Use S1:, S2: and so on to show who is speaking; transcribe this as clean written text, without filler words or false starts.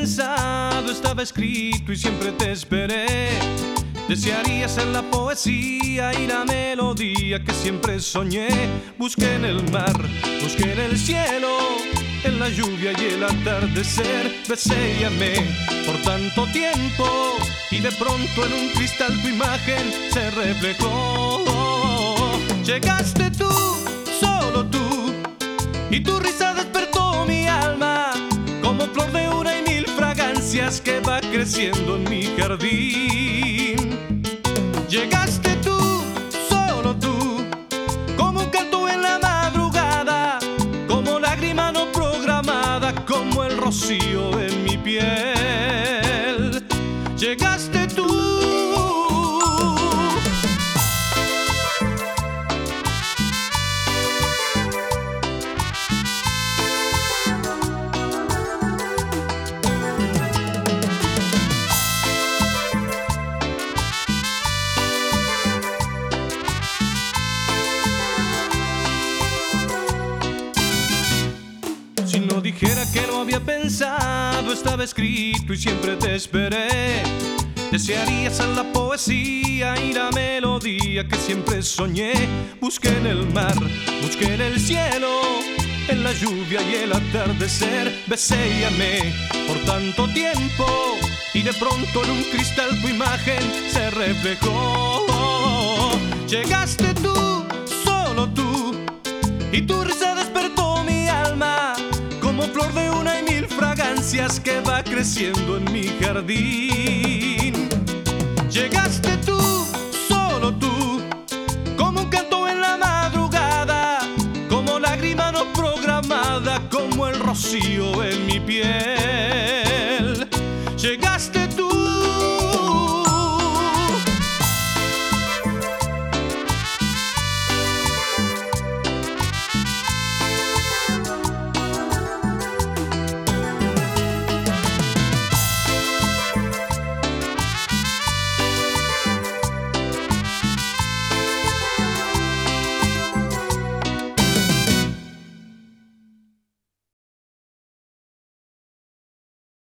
S1: pensado estaba escrito y siempre te esperé. Desearía ser la poesía y la melodía que siempre soñé. Busqué en el mar, busqué en el cielo, en la lluvia y el atardecer. Besé y amé por tanto tiempo y de pronto en un cristal tu imagen se reflejó. Llegaste tú, solo tú, y tu risa despertó mi alma como flor de una y mil fragancias que va creciendo en mi jardín. Llegaste tú, solo tú, como un canto en la madrugada, como lágrima no programada, como el rocío en mi piel. Llegaste tú. Si no dijera que no había pensado, estaba escrito y siempre te esperé. Desearía ser la poesía y la melodía que siempre soñé. Busqué en el mar, busqué en el cielo, en la lluvia y el atardecer. Besé y amé por tanto tiempo y de pronto en un cristal tu imagen se reflejó. Llegaste tú, solo tú, y tu risa despertó mi alma como flor de una y mil fragancias que va creciendo en mi jardín. Llegaste tú.